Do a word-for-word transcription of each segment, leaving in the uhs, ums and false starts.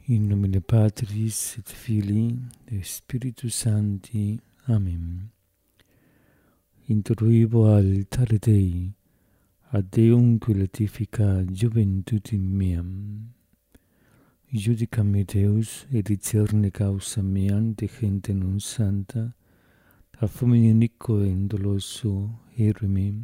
In nomine Patris et Filii et Spiritus Sancti. Amen. Introibo altare Dei, ad Deum gratifica juventutem meam. Judicam Deus, et discerne causa meam de gente non santa, a fomine iniquo et doloso ereme.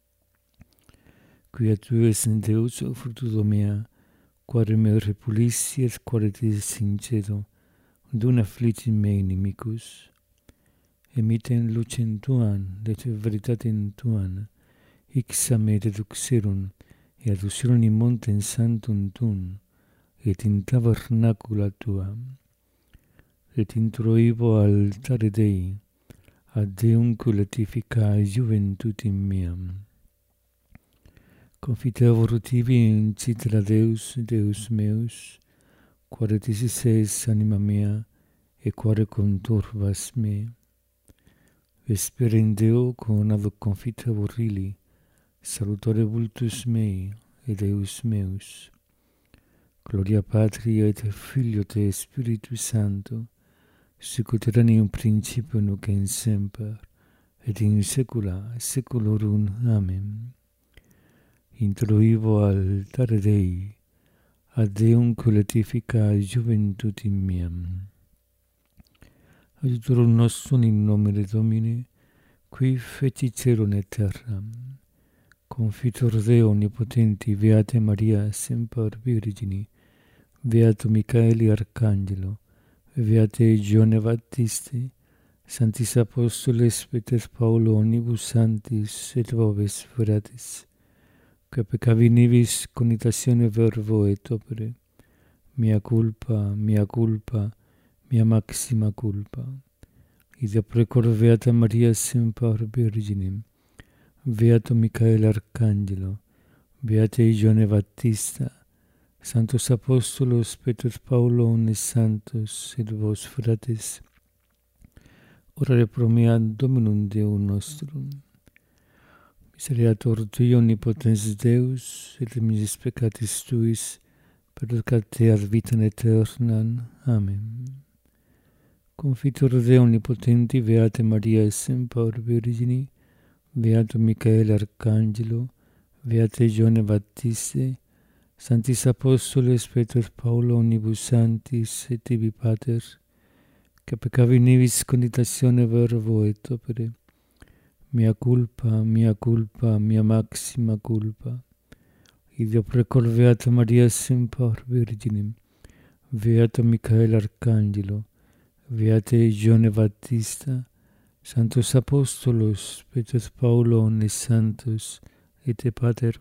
Quia tu es in Deus, fructudo mea, quare me repulissi et quare te sincedo, dun afflitti me inimicus. Emiten lucem tuam, et veritatem tuam, ixa me deduxerum, et adducerum in montem santum tuum, et in tabernacula tuam. Et introibo altare Dei, ad Deum gratifica juventutem meam. Confitevor tibi in citra Deus, Deus meus, quare tisis es anima mea, e quare conturbas me. Vespere in Deo conado confitevor illi, salutare vultus mei, et Deus meus. Gloria Patri et Filio et Spiritus Sancto, sic ut erat in principio nunc et semper, et in saecula saeculorum. Amen. Introibo altare Dei, ad Deum gratifica juventutem meam. Adiutorum nostrum in nomine Domini, qui feci celum et terram. Confitor Deo omnipotenti, Beate Maria, semper Virgini, Beato Michaeli Arcangelo, Beate Gione Baptiste, Sanctis Apostoles Peter Paulo omnibus sanctis et vobis fratres, que peccavi nibis conitatione verbo et opere, mea culpa, mea culpa, mea maxima culpa. Id precor Beata Maria semper Virginem, Beato Michael Arcangelo, Beate Gione Baptista, Sanctos Apostolos Peter Paulo omnes santos et vos fratres, orare pro mea Dominum Deum nostrum. Misereatur Tui omnipotens Deus, et misis peccatis Tuis, perdicate ad vitam aeternam. Amen. Confitor Deo omnipotenti, Beate Maria semper Virgini, Beato Michael Arcangelo, Beate Gione Baptiste, Sanctis Apostoles Peter Paulo omnibus sanctis et tibi Pater, que peccavi nibis conitatione verbo et opere, mea culpa, mea culpa, mea maxima culpa. Id precor Beata Maria semper Virginem, Beato Michael Arcangelo, Beate Gione Baptista, Sanctos Apostolos Peter Paulo omnes santos et te Pater,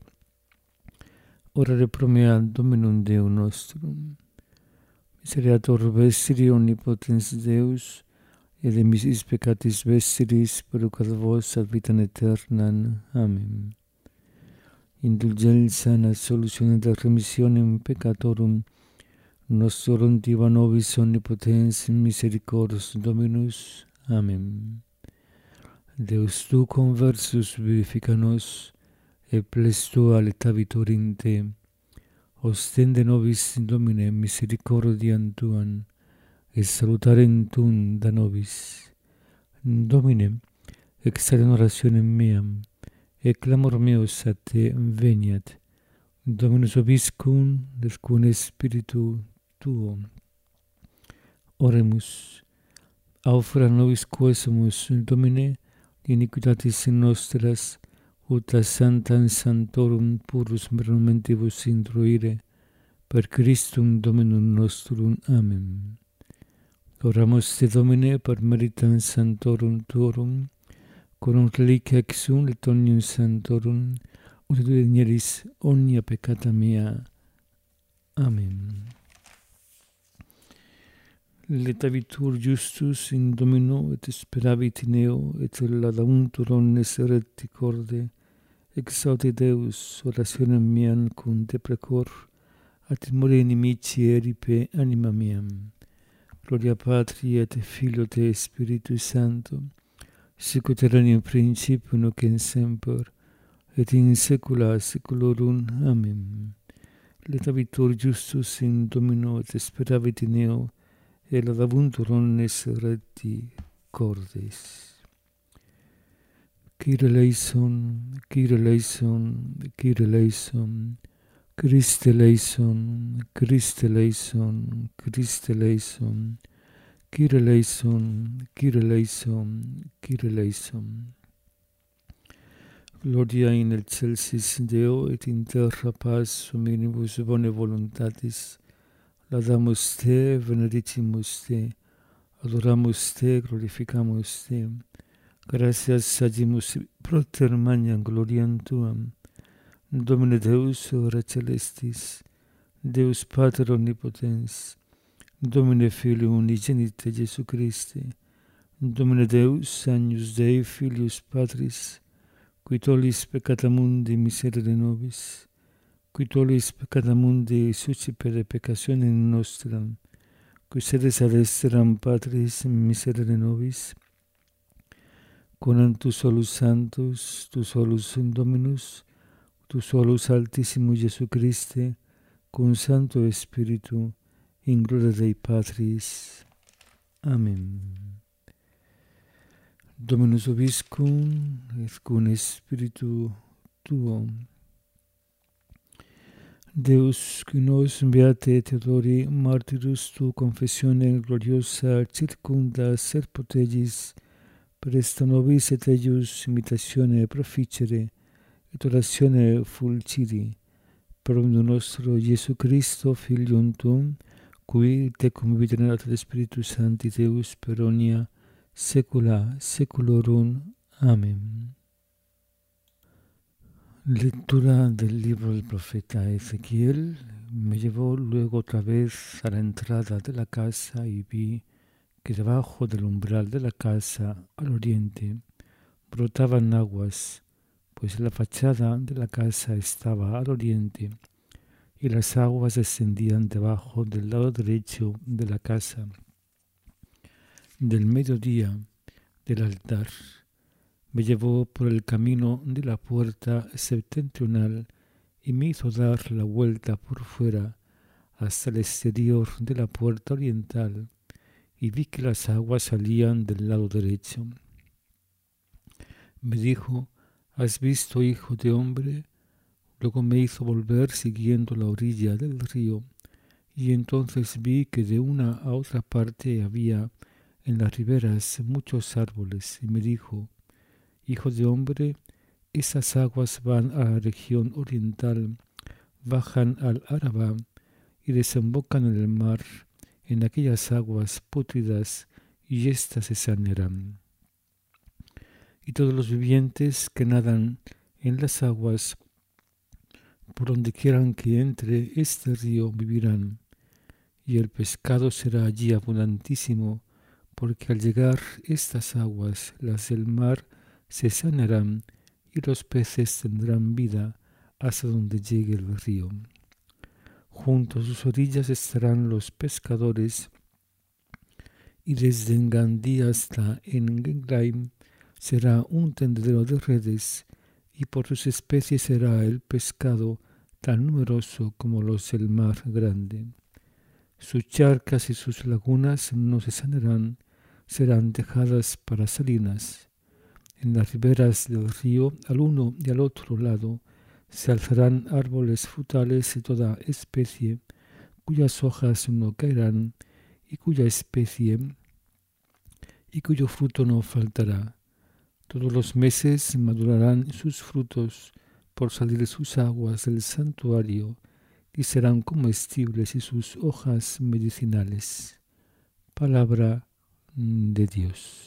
orare pro mea Dominum Deum nostrum. Misereatur vestri omnipotens Deus, et de misis peccatis vestris perducat vos ad vitam aeternam. Amen. Indulgentia et solutione et remissionem peccatorum nostrorum diva nobis omnipotens misericors Dominus. Amen. Deus tu conversus vivifica nos, et ples tua letavitur in te. Ostende nobis Domine misericordiam tuam, et salutarem tuum da nobis. Domine, extare in orationem meam, et clamor meus a te veniat. Dominus vobiscum, et cum spiritu tuo. Oremus. Aufera nobis quesumus, Domine, iniquitatis nostras, ut a santam sanctorum purus momentibus intruire, per Christum Dominum nostrum. Amen. Oramus te Domine per meritam sanctorum tuorum, coram reliquia exum et omnium sanctorum, ut tu digneris omnia peccata mea. Amen. Letavitur justus in Domino, et speravit in eo, et laudauntur omnes recti corde. Exaudi Deus, orationem meam cum te precor, a timore inimici eripe anima meam. Gloria Patri et Filio et Spiritus Sancto, sic ut erat in principio nunc et semper, et in saecula saeculorum. Amen. letavitur justus in Domino et speravit in eo, e laudabunt omnes recti cordis. Kyrie eleison, Kyrie eleison, Kyrie eleison, Christe eleison, Christe eleison, Christe eleison, Kyrie eleison, Kyrie eleison, Kyrie eleison. Gloria in excelsis Deo et in terra paz hominibus bone voluntatis. Laudamus te, benedicimus te, adoramus te, glorificamus te. Gratias sagimus proter magnam gloriam tuam. Domine Deus ora celestis, Deus Pater omnipotens, Domine Filio unigenite Jesu Christe, Domine Deus agnus Dei Filius Patris, qui tollis peccata mundi miserere nobis, qui tollis peccata mundi suscipere peccationem nostram, qui sedes ad esteram Patris miserere nobis, conant tu solus Sanctus, tu solus Dominus, tu solus Altissimus Jesu Christe, cum Sancto Spiritu, in gloria Dei Patris. Amen. Dominus vobiscum, et cum Spiritu tuo. Deus, qui nos beate Theodori, martyrus tu confessione gloriosa circunda ser protegis, presta nobis et eius imitatione proficere, et oratione fulcidi, per omnium nostro Iesu Christo, Filium tuum, qui tecum viterat et Spiritus Sancti Deus per omnia saecula saeculorum. Amén. Lectura del libro del profeta Ezequiel. Me llevó luego otra vez a la entrada de la casa y vi que debajo del umbral de la casa, al oriente, brotaban aguas, pues la fachada de la casa estaba al oriente, y las aguas descendían debajo del lado derecho de la casa, del mediodía del altar. Me llevó por el camino de la puerta septentrional y me hizo dar la vuelta por fuera hasta el exterior de la puerta oriental, y vi que las aguas salían del lado derecho. Me dijo: ¿Has visto, hijo de hombre? Luego me hizo volver siguiendo la orilla del río, y entonces vi que de una a otra parte había en las riberas muchos árboles, y me dijo: Hijo de hombre, esas aguas van a la región oriental, bajan al Arabá y desembocan en el mar, en aquellas aguas pútridas, y éstas se sanearán. Y todos los vivientes que nadan en las aguas, por donde quieran que entre este río, vivirán. Y el pescado será allí abundantísimo, porque al llegar estas aguas, las del mar, se sanearán, y los peces tendrán vida hasta donde llegue el río. Junto a sus orillas estarán los pescadores, y desde Engandí hasta Englaim será un tendedero de redes, y por sus especies será el pescado tan numeroso como los del mar grande. Sus charcas y sus lagunas no se sanearán, serán dejadas para salinas. En las riberas del río, al uno y al otro lado, se alzarán árboles frutales de toda especie, cuyas hojas no caerán, y cuya especie y cuyo fruto no faltará. Todos los meses madurarán sus frutos por salir de sus aguas del santuario, y serán comestibles y sus hojas medicinales. Palabra de Dios.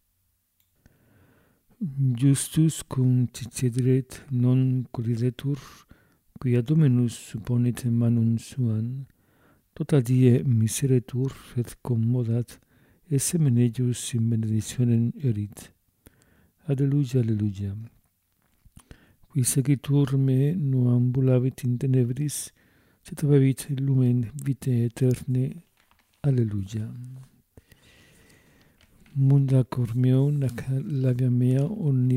Justus cum cicedret non collidetur, quia Dominus supponit manum suam, tota die miseretur et commodat, et semen eius in benedictionem erit. Alleluia, alleluia. Qui segitur me no ambulavit in tenebris, sed avevit lumen vitae aeterne. Alleluia. Munda cor meo, nac labia mea,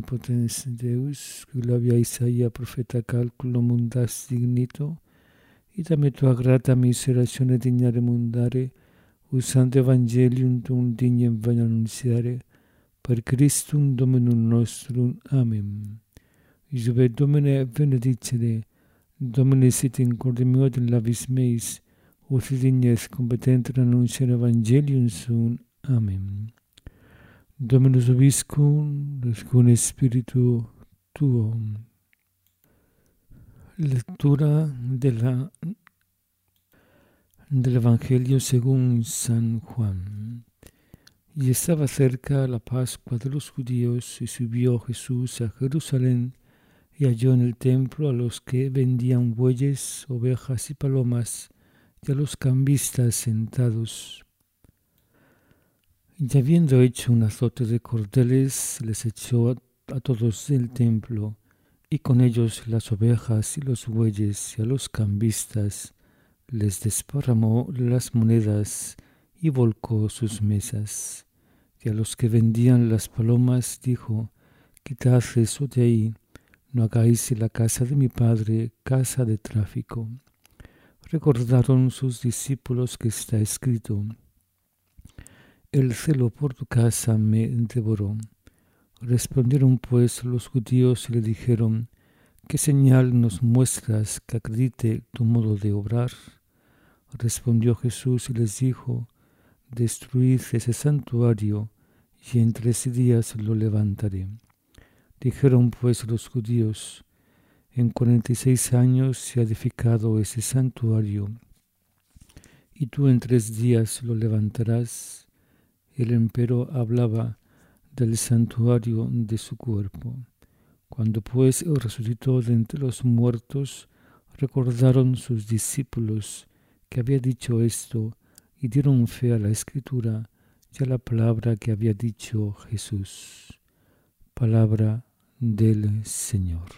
omnipotens Deus, qui labia Isaia profeta calculo mundas dignito, e dammi tua grata miserazione digna di mundare, usando Evangelium tum dignam vena annunziare, per Christum Dominum nostrum. Amen. Iube Domine benedicere, Domine sit in corde meo in labis meis, ut dignes competentur annunciare Evangelium sum. Amen. Dominus vobiscum, con Spiritu tuo. Lectura de la, del Evangelio según San Juan. Y estaba cerca la Pascua de los judíos, y subió Jesús a Jerusalén, y halló en el templo a los que vendían bueyes, ovejas y palomas, y a los cambistas sentados. Y habiendo hecho un azote de cordeles, les echó a, a todos del templo, y con ellos las ovejas y los bueyes, y a los cambistas les desparramó las monedas y volcó sus mesas. Y a los que vendían las palomas dijo: quitad eso de ahí, no hagáis la casa de mi Padre casa de tráfico. Recordaron sus discípulos que está escrito: el celo por tu casa me devoró. Respondieron pues los judíos y le dijeron: ¿qué señal nos muestras que acredite tu modo de obrar? Respondió Jesús y les dijo: destruid ese santuario, y en tres días lo levantaré. Dijeron pues los judíos: en cuarenta y seis años se ha edificado ese santuario, y tú en tres días lo levantarás. Él empero hablaba del santuario de su cuerpo. Cuando pues él resucitó de entre los muertos, recordaron sus discípulos que había dicho esto, y dieron fe a la Escritura y a la palabra que había dicho Jesús. Palabra del Señor.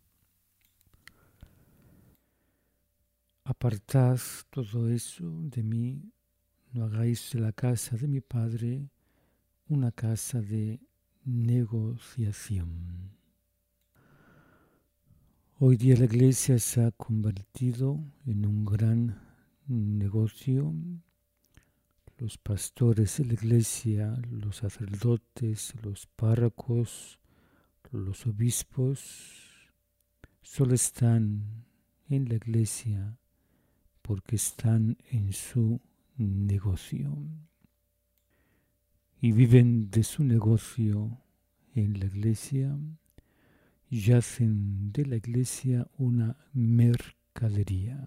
Apartad todo eso de mí, no hagáis de la casa de mi Padre una casa de negociación. Hoy día la Iglesia se ha convertido en un gran negocio. Los pastores de la Iglesia, los sacerdotes, los párrocos, los obispos, solo están en la Iglesia porque están en su negocio y viven de su negocio en la Iglesia y hacen de la Iglesia una mercadería.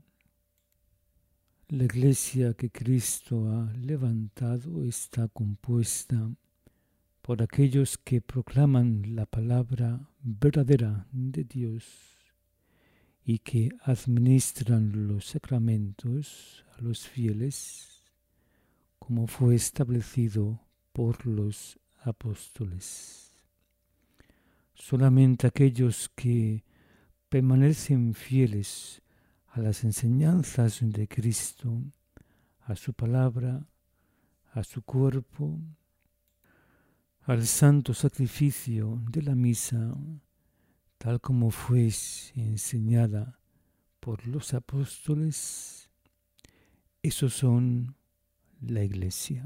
La Iglesia que Cristo ha levantado está compuesta por aquellos que proclaman la palabra verdadera de Dios y que administran los sacramentos a los fieles, como fue establecido por los apóstoles. Solamente aquellos que permanecen fieles a las enseñanzas de Cristo, a su palabra, a su cuerpo, al santo sacrificio de la misa, tal como fue enseñada por los apóstoles, esos son la Iglesia.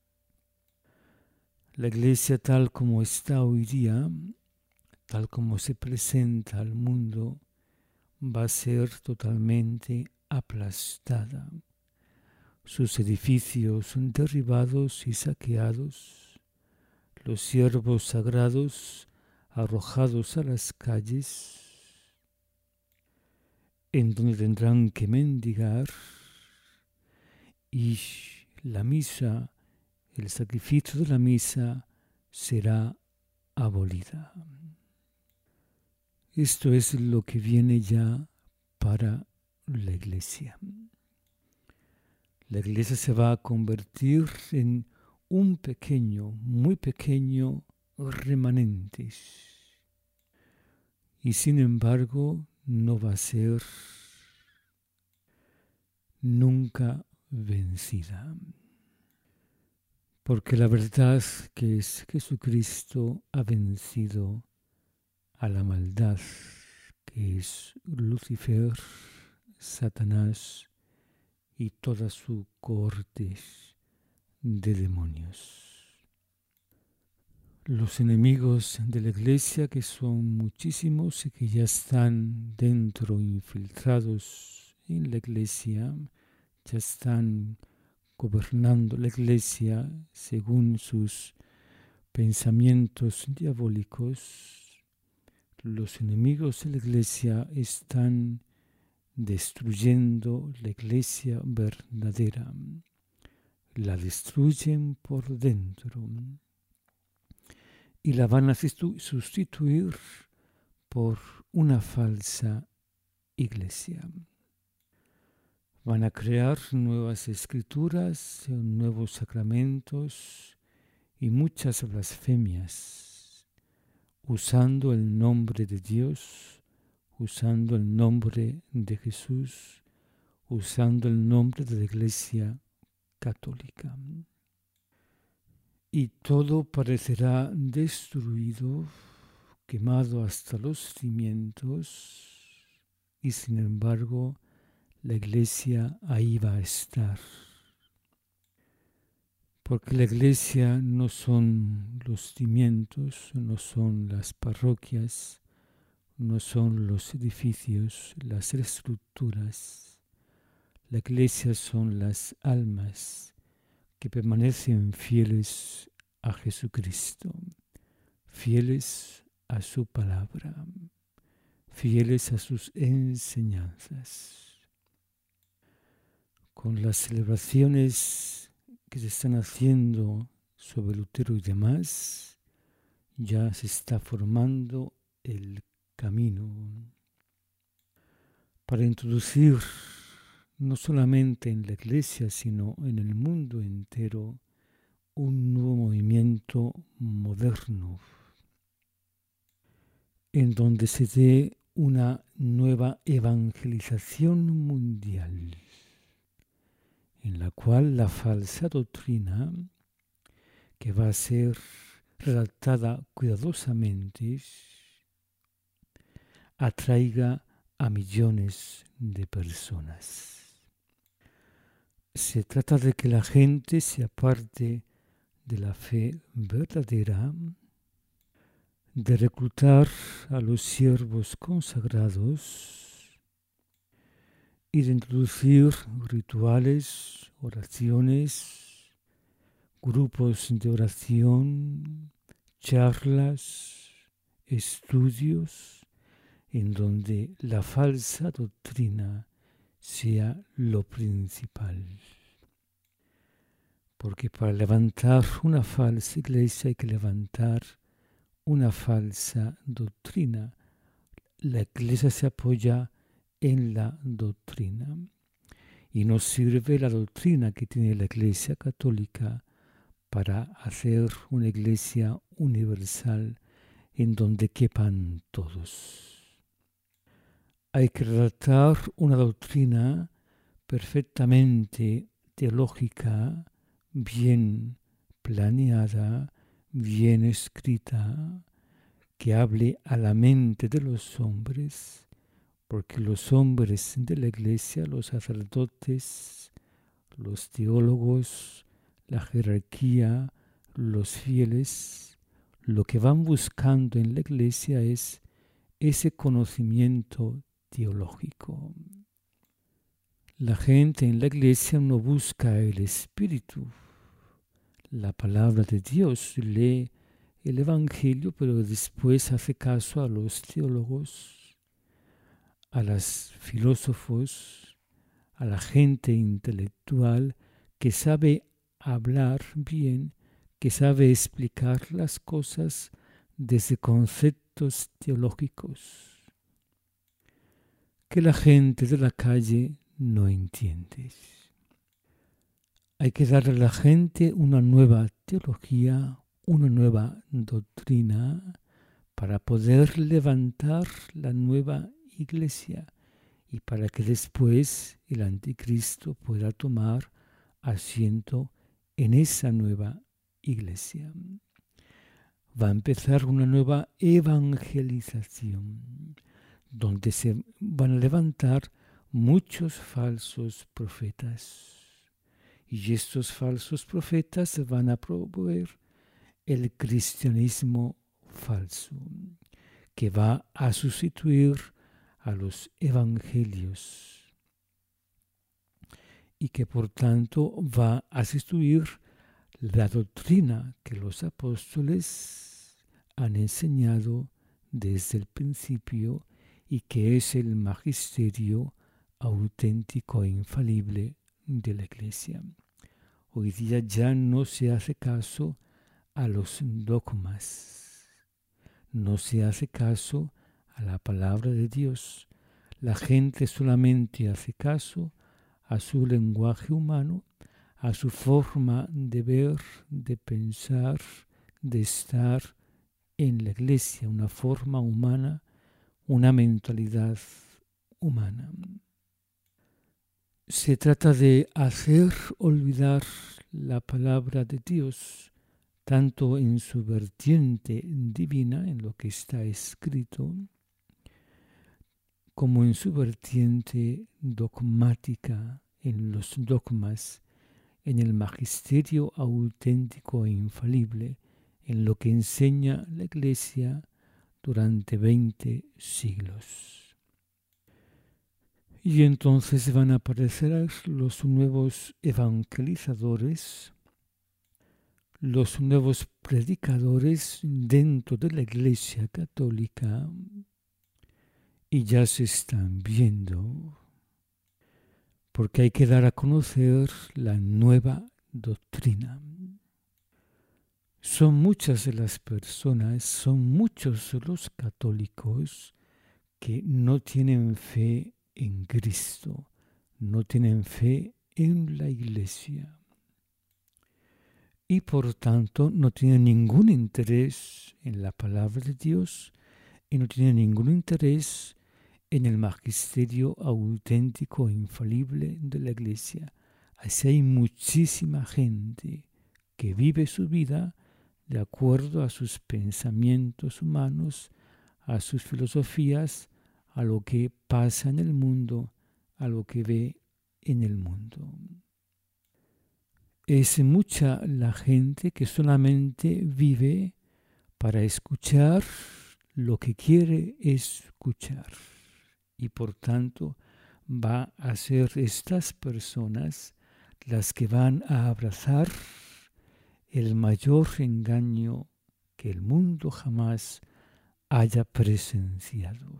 La Iglesia tal como está hoy día, tal como se presenta al mundo, va a ser totalmente aplastada. Sus edificios son derribados y saqueados, los siervos sagrados arrojados a las calles, en donde tendrán que mendigar, y la misa, el sacrificio de la misa será abolida. Esto es lo que viene ya para la Iglesia. La Iglesia se va a convertir en un pequeño, muy pequeño remanente. Y sin embargo, no va a ser nunca vencida. Porque la verdad que es Jesucristo ha vencido a la maldad, que es Lucifer, Satanás y toda su cohorte de demonios. Los enemigos de la Iglesia, que son muchísimos y que ya están dentro, infiltrados en la Iglesia, ya están gobernando la Iglesia según sus pensamientos diabólicos. Los enemigos de la Iglesia están destruyendo la Iglesia verdadera. La destruyen por dentro y la van a sustituir por una falsa iglesia. Van a crear nuevas escrituras, nuevos sacramentos y muchas blasfemias, usando el nombre de Dios, usando el nombre de Jesús, usando el nombre de la Iglesia Católica. Y todo parecerá destruido, quemado hasta los cimientos, y sin embargo la Iglesia ahí va a estar. Porque la Iglesia no son los cimientos, no son las parroquias, no son los edificios, las estructuras. La Iglesia son las almas que permanecen fieles a Jesucristo, fieles a su palabra, fieles a sus enseñanzas. Con las celebraciones que se están haciendo sobre Lutero y demás, ya se está formando el camino para introducir no solamente en la Iglesia, sino en el mundo entero, un nuevo movimiento moderno, en donde se dé una nueva evangelización mundial, en la cual la falsa doctrina, que va a ser redactada cuidadosamente, atraiga a millones de personas. Se trata de que la gente se aparte de la fe verdadera, de reclutar a los siervos consagrados y de introducir rituales, oraciones, grupos de oración, charlas, estudios, en donde la falsa doctrina sea lo principal. Porque para levantar una falsa iglesia hay que levantar una falsa doctrina. La iglesia se apoya en la doctrina y nos sirve la doctrina que tiene la Iglesia Católica para hacer una iglesia universal en donde quepan todos. Hay que redactar una doctrina perfectamente teológica, bien planeada, bien escrita, que hable a la mente de los hombres, porque los hombres de la Iglesia, los sacerdotes, los teólogos, la jerarquía, los fieles, lo que van buscando en la Iglesia es ese conocimiento teológico. La gente en la Iglesia no busca el Espíritu, la palabra de Dios, lee el Evangelio, pero después hace caso a los teólogos, a los filósofos, a la gente intelectual que sabe hablar bien, que sabe explicar las cosas desde conceptos teológicos que la gente de la calle no entiende. Hay que darle a la gente una nueva teología, una nueva doctrina para poder levantar la nueva iglesia y para que después el anticristo pueda tomar asiento en esa nueva iglesia. Va a empezar una nueva evangelización donde se van a levantar muchos falsos profetas. Y estos falsos profetas van a promover el cristianismo falso, que va a sustituir a los evangelios y que por tanto va a sustituir la doctrina que los apóstoles han enseñado desde el principio y que es el magisterio auténtico e infalible de la Iglesia. Hoy día ya no se hace caso a los dogmas, no se hace caso a la palabra de Dios. La gente solamente hace caso a su lenguaje humano, a su forma de ver, de pensar, de estar en la Iglesia, una forma humana, una mentalidad humana. Se trata de hacer olvidar la palabra de Dios, tanto en su vertiente divina, en lo que está escrito, como en su vertiente dogmática, en los dogmas, en el magisterio auténtico e infalible, en lo que enseña la Iglesia durante veinte siglos. Y entonces van a aparecer los nuevos evangelizadores, los nuevos predicadores dentro de la Iglesia católica, y ya se están viendo, porque hay que dar a conocer la nueva doctrina. Son muchas de las personas, son muchos los católicos que no tienen fe en Cristo, no tienen fe en la Iglesia y por tanto no tienen ningún interés en la palabra de Dios y no tienen ningún interés en el magisterio auténtico e infalible de la Iglesia. Así hay muchísima gente que vive su vida de acuerdo a sus pensamientos humanos, a sus filosofías, a lo que pasa en el mundo, a lo que ve en el mundo. Es mucha la gente que solamente vive para escuchar lo que quiere escuchar y por tanto va a ser estas personas las que van a abrazar el mayor engaño que el mundo jamás haya presenciado.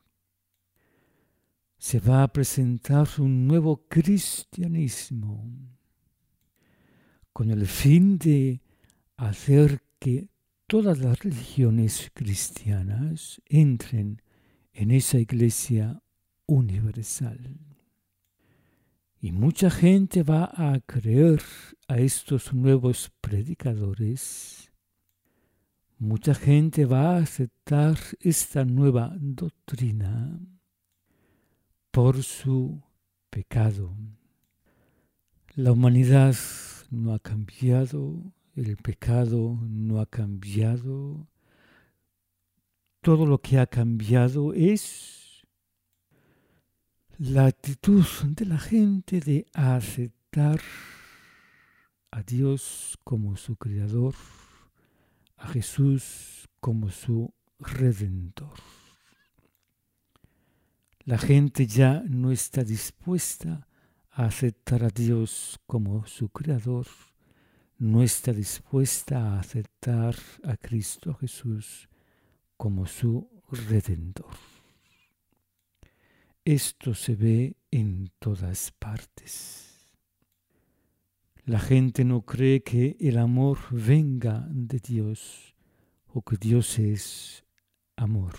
Se va a presentar un nuevo cristianismo con el fin de hacer que todas las religiones cristianas entren en esa iglesia universal. Y mucha gente va a creer a estos nuevos predicadores. Mucha gente va a aceptar esta nueva doctrina por su pecado. La humanidad no ha cambiado, el pecado no ha cambiado. Todo lo que ha cambiado es la actitud de la gente de aceptar a Dios como su Creador, a Jesús como su Redentor. La gente ya no está dispuesta a aceptar a Dios como su Creador, no está dispuesta a aceptar a Cristo Jesús como su Redentor. Esto se ve en todas partes. La gente no cree que el amor venga de Dios o que Dios es amor.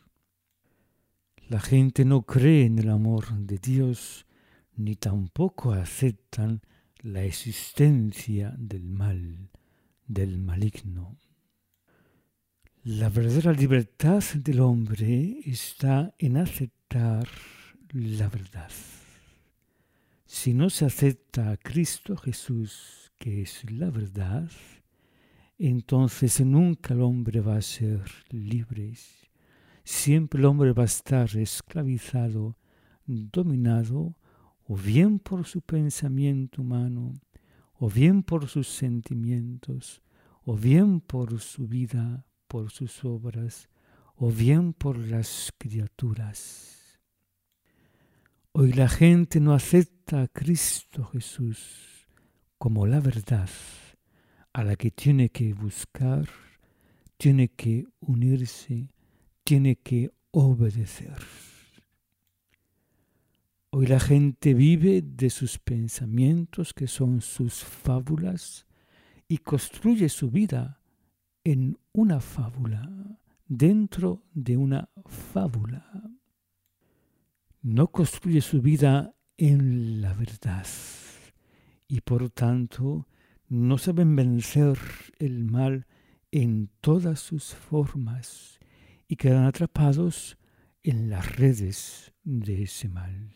La gente no cree en el amor de Dios ni tampoco aceptan la existencia del mal, del maligno. La verdadera libertad del hombre está en aceptar la verdad. Si no se acepta a Cristo Jesús, que es la verdad, entonces nunca el hombre va a ser libre. Siempre el hombre va a estar esclavizado dominado o bien por su pensamiento humano, o bien por sus sentimientos, o bien por su vida, por sus obras, o bien por las criaturas. Hoy la gente no acepta a Cristo Jesús como la verdad a la que tiene que buscar, tiene que unirse, tiene que obedecer. Hoy la gente vive de sus pensamientos, que son sus fábulas, y construye su vida en una fábula, dentro de una fábula. No construye su vida en la verdad y por tanto no saben vencer el mal en todas sus formas y quedan atrapados en las redes de ese mal.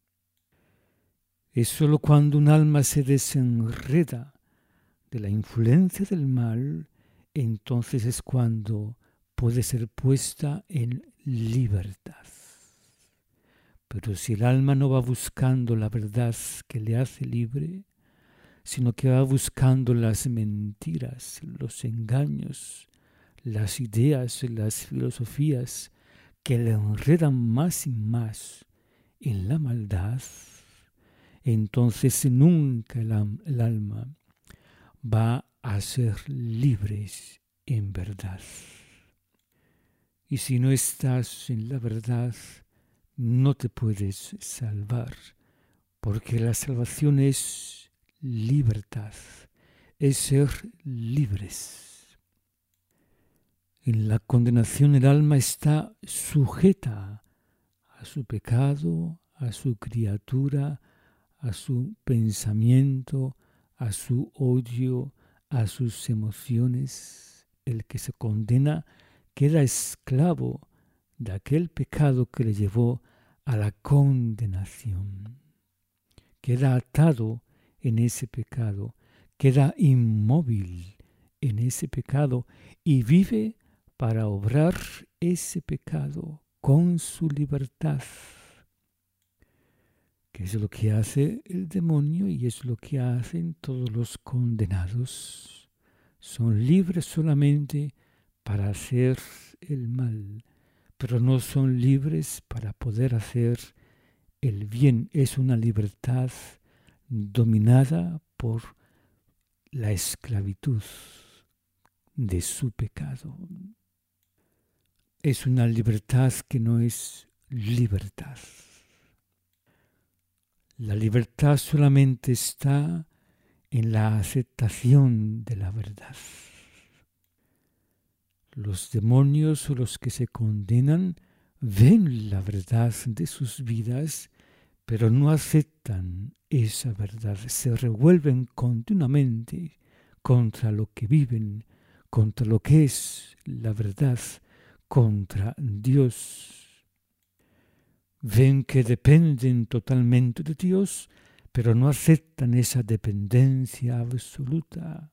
Es sólo cuando un alma se desenreda de la influencia del mal, entonces es cuando puede ser puesta en libertad. Pero si el alma no va buscando la verdad que le hace libre, sino que va buscando las mentiras, los engaños, las ideas, las filosofías que le enredan más y más en la maldad, entonces nunca el, el alma va a ser libre en verdad. Y si no estás en la verdad, no te puedes salvar, porque la salvación es libertad, es ser libres. En la condenación el alma está sujeta a su pecado, a su criatura, a su pensamiento, a su odio, a sus emociones. El que se condena queda esclavo de aquel pecado que le llevó a la condenación. Queda atado en ese pecado, queda inmóvil en ese pecado y vive para obrar ese pecado con su libertad, que es lo que hace el demonio y es lo que hacen todos los condenados. Son libres solamente para hacer el mal, pero no son libres para poder hacer el bien. Es una libertad dominada por la esclavitud de su pecado. Es una libertad que no es libertad. La libertad solamente está en la aceptación de la verdad. Los demonios o los que se condenan ven la verdad de sus vidas, pero no aceptan esa verdad. Se revuelven continuamente contra lo que viven, contra lo que es la verdad, contra Dios. Ven que dependen totalmente de Dios, pero no aceptan esa dependencia absoluta.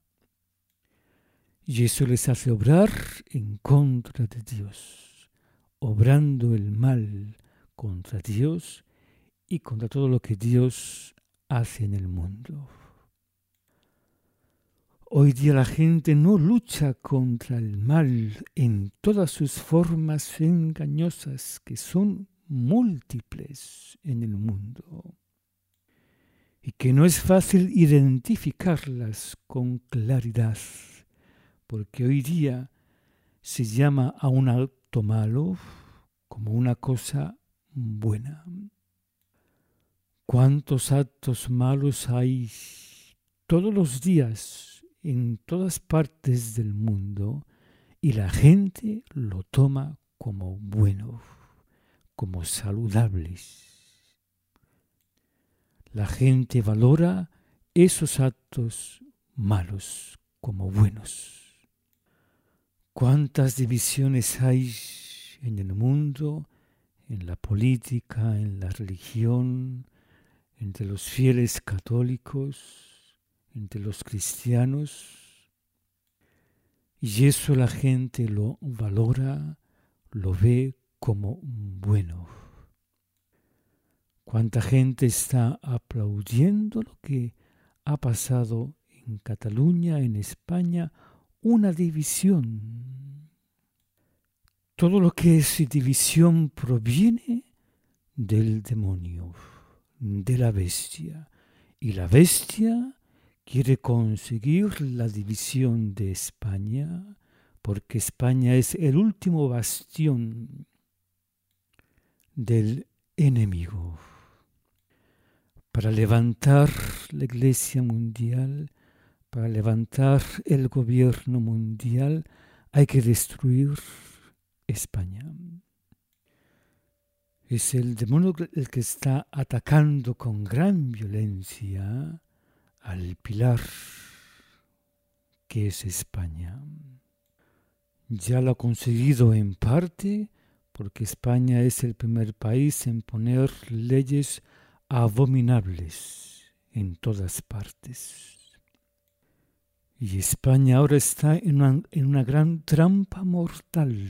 Y eso les hace obrar en contra de Dios, obrando el mal contra Dios y contra todo lo que Dios hace en el mundo. Hoy día la gente no lucha contra el mal en todas sus formas engañosas, que son múltiples en el mundo, y que no es fácil identificarlas con claridad, porque hoy día se llama a un acto malo como una cosa buena. ¿Cuántos actos malos hay todos los días en todas partes del mundo y la gente lo toma como bueno, como saludables? La gente valora esos actos malos como buenos. ¿Cuántas divisiones hay en el mundo, en la política, en la religión, entre los fieles católicos, entre los cristianos? Y eso la gente lo valora, lo ve como bueno. Cuánta gente está aplaudiendo lo que ha pasado en Cataluña, en España, una división. Todo lo que es división proviene del demonio, de la bestia. Y la bestia quiere conseguir la división de España, porque España es el último bastión del enemigo. Para levantar la Iglesia mundial, para levantar el gobierno mundial, hay que destruir España. Es el demonio el que está atacando con gran violencia al pilar que es España. Ya lo ha conseguido en parte porque España es el primer país en poner leyes abominables en todas partes. Y España ahora está en una, en una gran trampa mortal.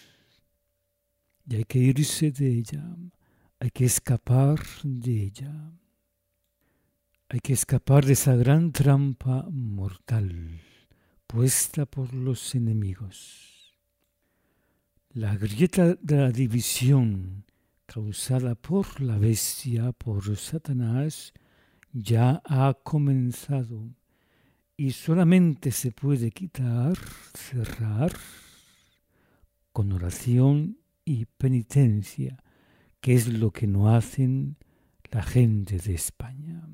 Y hay que irse de ella, hay que escapar de ella. Hay que escapar de esa gran trampa mortal puesta por los enemigos. La grieta de la división causada por la bestia, por Satanás, ya ha comenzado y solamente se puede quitar, cerrar, con oración y penitencia, que es lo que no hacen la gente de España.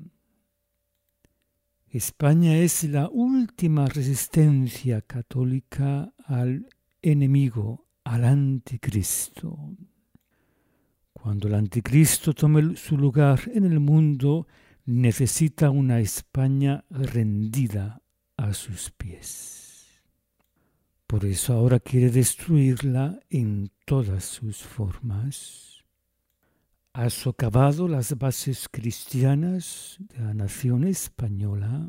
España es la última resistencia católica al enemigo, al anticristo. Cuando el anticristo tome su lugar en el mundo, necesita una España rendida a sus pies. Por eso ahora quiere destruirla en todas sus formas. Ha socavado las bases cristianas de la nación española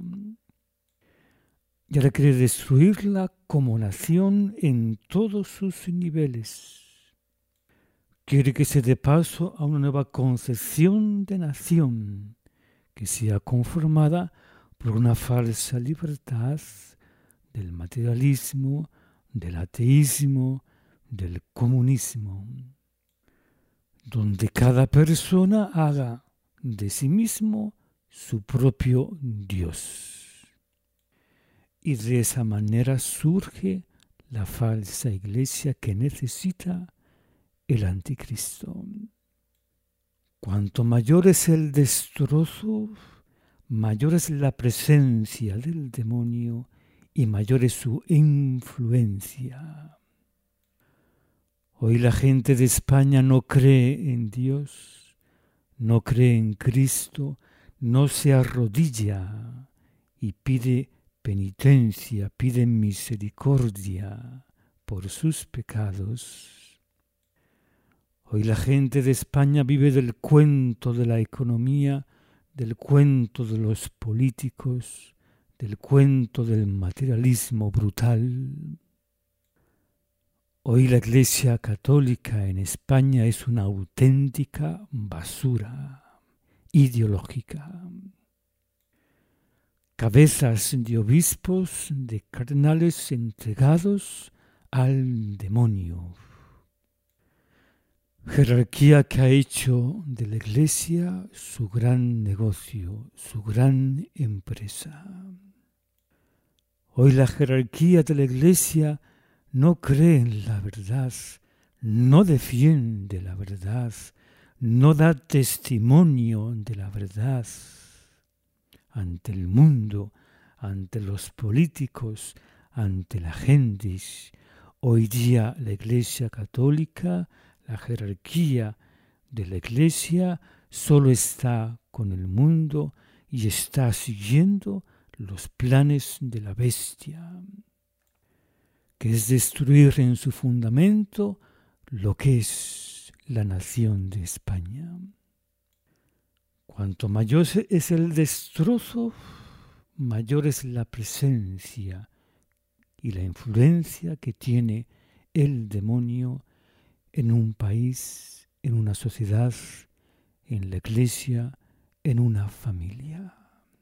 y ahora quiere destruirla como nación en todos sus niveles. Quiere que se dé paso a una nueva concepción de nación que sea conformada por una falsa libertad del materialismo, del ateísmo, del comunismo, donde cada persona haga de sí mismo su propio Dios. Y de esa manera surge la falsa iglesia que necesita el anticristo. Cuanto mayor es el destrozo, mayor es la presencia del demonio y mayor es su influencia. Hoy la gente de España no cree en Dios, no cree en Cristo, no se arrodilla y pide penitencia, pide misericordia por sus pecados. Hoy la gente de España vive del cuento de la economía, del cuento de los políticos, del cuento del materialismo brutal. Hoy la Iglesia Católica en España es una auténtica basura ideológica. Cabezas de obispos, de cardenales entregados al demonio. Jerarquía que ha hecho de la Iglesia su gran negocio, su gran empresa. Hoy la jerarquía de la Iglesia no cree en la verdad, no defiende la verdad, no da testimonio de la verdad ante el mundo, ante los políticos, ante la gente. Hoy día la Iglesia Católica, la jerarquía de la Iglesia, solo está con el mundo y está siguiendo los planes de la bestia, que es destruir en su fundamento lo que es la nación de España. Cuanto mayor es el destrozo, mayor es la presencia y la influencia que tiene el demonio en un país, en una sociedad, en la iglesia, en una familia.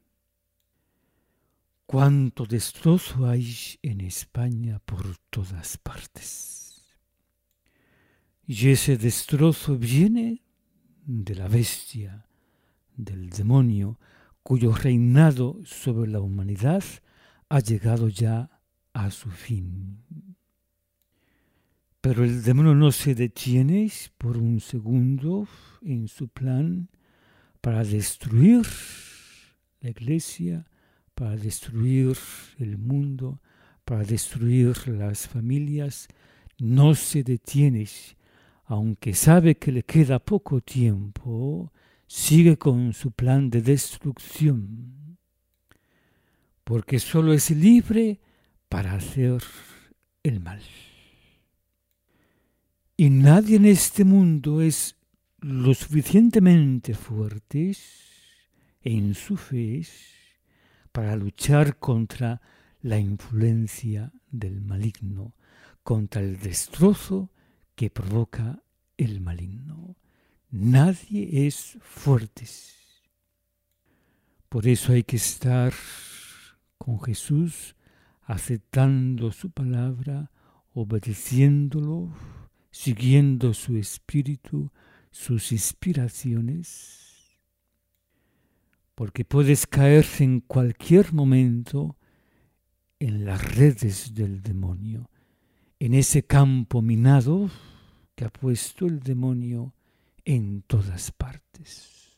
Cuánto destrozo hay en España por todas partes. Y ese destrozo viene de la bestia, del demonio, cuyo reinado sobre la humanidad ha llegado ya a su fin. Pero el demonio no se detiene por un segundo en su plan para destruir la iglesia, para destruir el mundo, para destruir las familias. No se detiene, aunque sabe que le queda poco tiempo, sigue con su plan de destrucción, porque solo es libre para hacer el mal. Y nadie en este mundo es lo suficientemente fuerte en su fe para luchar contra la influencia del maligno, contra el destrozo que provoca el maligno. Nadie es fuerte. Por eso hay que estar con Jesús, aceptando su palabra, obedeciéndolo, siguiendo su espíritu, sus inspiraciones, porque puedes caer en cualquier momento en las redes del demonio, en ese campo minado que ha puesto el demonio en todas partes.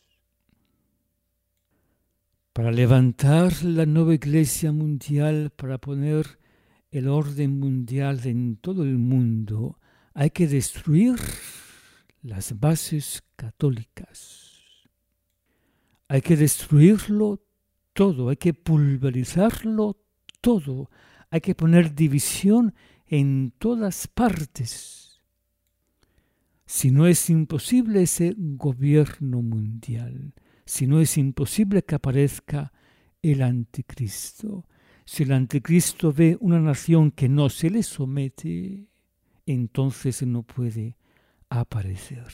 Para levantar la nueva iglesia mundial, para poner el orden mundial en todo el mundo, hay que destruir las bases católicas. Hay que destruirlo todo, hay que pulverizarlo todo, hay que poner división en todas partes. Si no es imposible ese gobierno mundial, si no es imposible que aparezca el anticristo, si el anticristo ve una nación que no se le somete, entonces no puede aparecer.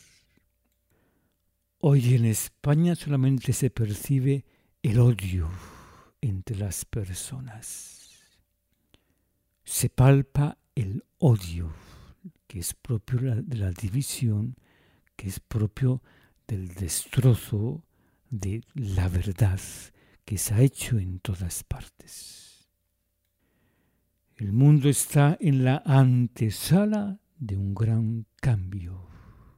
Hoy en España solamente se percibe el odio entre las personas. Se palpa el odio, que es propio de la división, que es propio del destrozo de la verdad que se ha hecho en todas partes. El mundo está en la antesala de un gran cambio,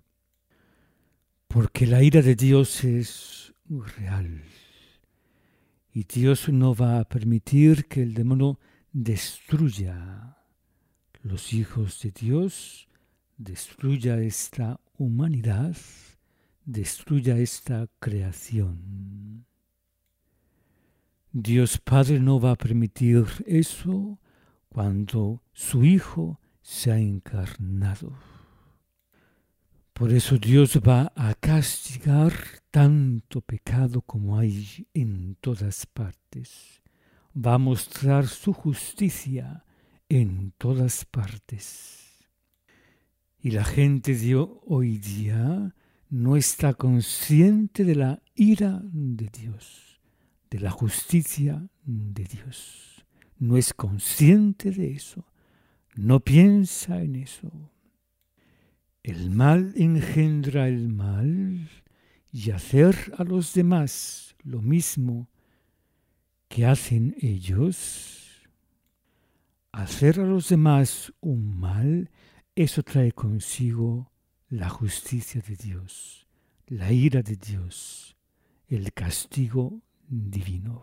porque la ira de Dios es real y Dios no va a permitir que el demonio destruya los hijos de Dios, destruya esta humanidad, destruya esta creación. Dios Padre no va a permitir eso cuando su Hijo se ha encarnado. Por eso Dios va a castigar tanto pecado como hay en todas partes. Va a mostrar su justicia en todas partes. Y la gente de hoy día no está consciente de la ira de Dios, de la justicia de Dios. No es consciente de eso, no piensa en eso. El mal engendra el mal y hacer a los demás lo mismo que hacen ellos, hacer a los demás un mal, eso trae consigo la justicia de Dios, la ira de Dios, el castigo divino.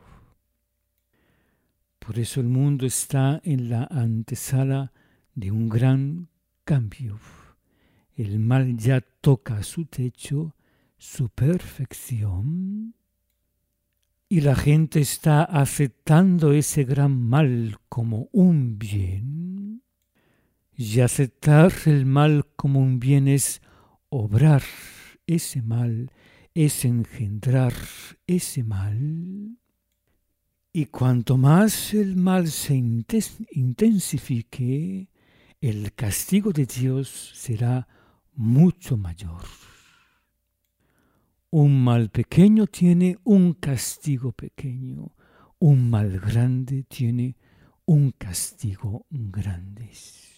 Por eso el mundo está en la antesala de un gran cambio. El mal ya toca su techo, su perfección, y la gente está aceptando ese gran mal como un bien. Y aceptar el mal como un bien es obrar ese mal, es engendrar ese mal. Y cuanto más el mal se intensifique, el castigo de Dios será mucho mayor. Un mal pequeño tiene un castigo pequeño. Un mal grande tiene un castigo grande.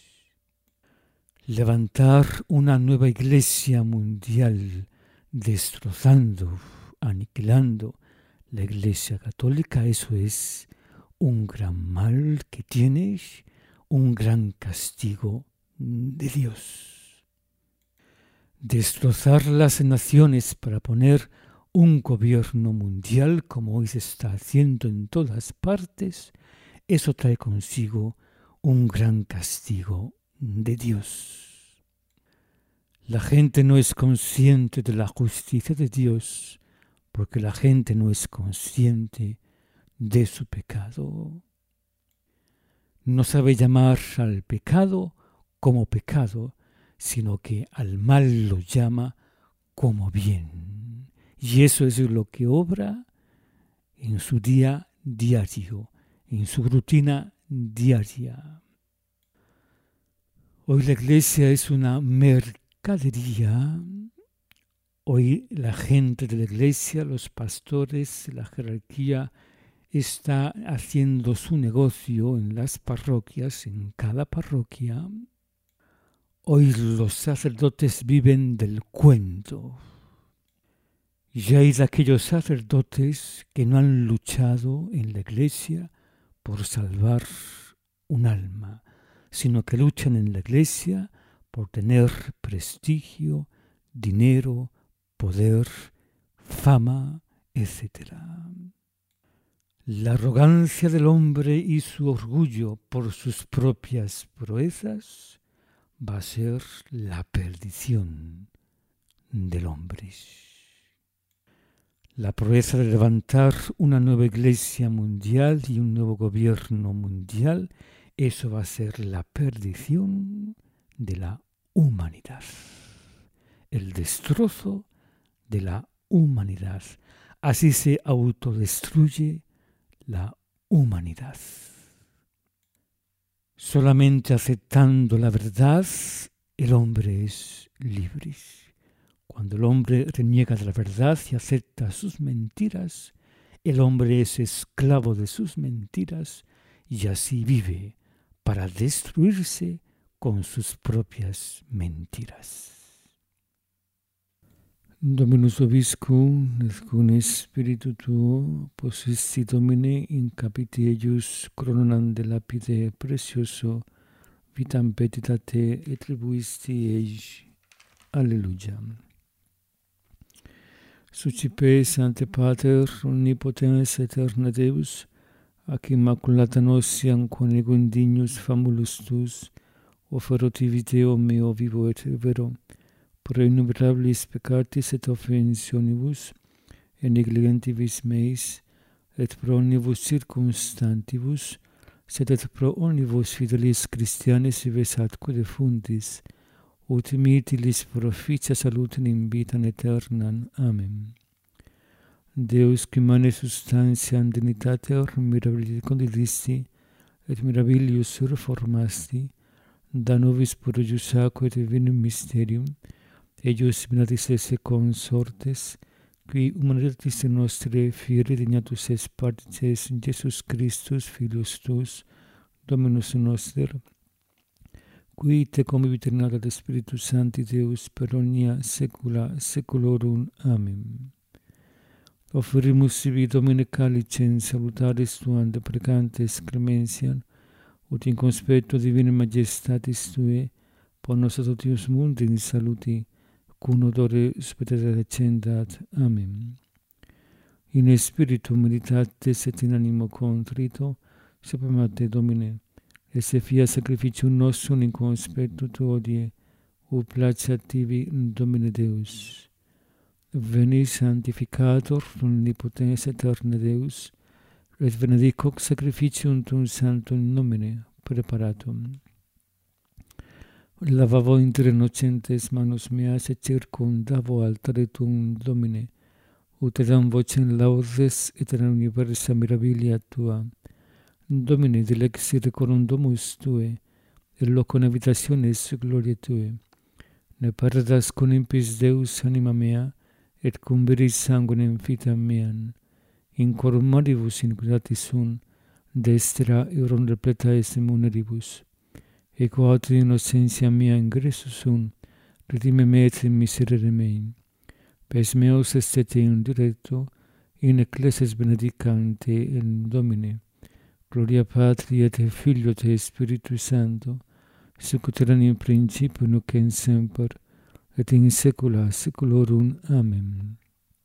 Levantar una nueva iglesia mundial, destrozando, aniquilando la iglesia católica, eso es un gran mal que tiene un gran castigo de Dios. Destrozar las naciones para poner un gobierno mundial, como hoy se está haciendo en todas partes, eso trae consigo un gran castigo de Dios. La gente no es consciente de la justicia de Dios porque la gente no es consciente de su pecado. No sabe llamar al pecado como pecado, sino que al mal lo llama como bien. Y eso es lo que obra en su día diario, en su rutina diaria. Hoy la iglesia es una mercadería. Hoy la gente de la iglesia, los pastores, la jerarquía, está haciendo su negocio en las parroquias, en cada parroquia. Hoy los sacerdotes viven del cuento. Y hay de aquellos sacerdotes que no han luchado en la iglesia por salvar un alma, sino que luchan en la iglesia por tener prestigio, dinero, poder, fama, etcétera. La arrogancia del hombre y su orgullo por sus propias proezas va a ser la perdición del hombre. La proeza de levantar una nueva iglesia mundial y un nuevo gobierno mundial, eso va a ser la perdición de la humanidad, el destrozo de la humanidad. Así se autodestruye la humanidad. Solamente aceptando la verdad, el hombre es libre. Cuando el hombre reniega de la verdad y acepta sus mentiras, el hombre es esclavo de sus mentiras y así vive para destruirse con sus propias mentiras. Dominus vobiscum, et cum spiritu tuo, possisti Domine in capite eius coronam de lapide precioso, vitam petita te et tribuisti eis. Alleluia. Sucipe, Sancte Pater, omnipotens aeterna Deus, ac immaculata nossiam conigo indignus famulus tus, offeroti viteo meo vivo et vero, pro innumerabilis peccatis et offensionibus, et negligentibus meis, et pro omnibus circumstantibus, sed et pro omnibus fidelis Christianis vexatque defundis, ut mitilis proficia salutem in vitam aeternam. Amen. Deus qui mane substantiam dignitater mirabilis condilisti, et mirabilius reformasti, da nobis puro iussaque et divinum mysterium, eius minatis esse consortes, qui humanitatis nostre fieri dignatus es partices in Jesus Christus, Filius tuus, Dominus noster, qui te convivit in nata de Spiritus Sancti Deus per omnia saecula saeculorum. Amen. Offerimus sibi Domine calicem salutaris tuam deprecantes clemensiam, ut in conspecto divinae majestatis Tuae, ponos totius mundi in saluti, cum odore spectata recendat. Amen. In spiritu meditates et in animo contrito, supremate Domine, esse fia sacrificium nostrum in conspectu Tuo die, ut placeat tibi, Domine Deus. Veni sanctificator omnipotens aeterna Deus, et benedicoc sacrificium tuum sanctum nomine preparatum. Lavavo inter innocentes manus meas et circundavo altare tuum, Domine, ut edam vocem laudes et in universa mirabilia Tua. Domine, dilexit corum domus Tuae, et locum habitationis gloriae Tuae. Ne perdas con impis Deus anima mea, et cum veris sanguinem vitam meam, in corum maribus iniquitatis sunt, destra euron repleta est muneribus. Eco aut innocentia mea ingressus sunt, redime me et in miserere meim. Pes meus est te in directo, in ecclesias benedicante in Domine. Gloria Patri et Filio et Spiritus Sancto, sic ut erat in principio nunc et semper, et in saecula saeculorum. Amen.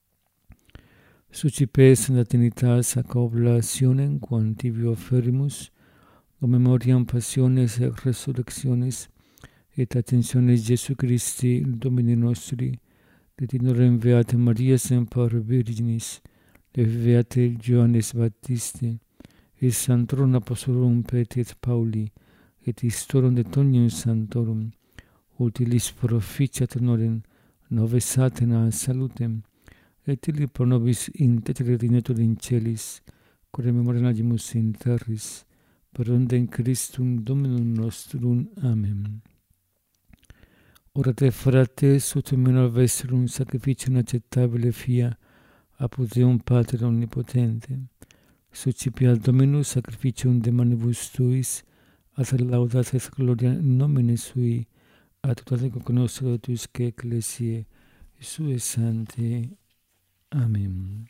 Sucipes in Trinitas ac oblationem quam tibi offerimus, o memoriam passiones et resurrectionis, et attentiones Jesu Christi, Domini nostri, et ignorem Beate Maria semper Virginis, et Beate Johannes Baptiste, et Sanctorum Apostolorum Petri et Pauli, et Historiam de Tonium Sanctorum, utilis proficiat honorem, nove satena salutem, et illi pro nobis intercedere dignetur in celis, quod memoriamus in terris, per ondem Christum Dominum nostrum. Amen. Orate frates, ut menor vestrum sacrificium acceptabile fia, apud Deum Pater omnipotente, sucipia Dominus sacrificium de manibus tuis, ad laudatis et gloria in nomine sui, ad totate cognoscere tuisque ecclesiae sue sanctae. Amen.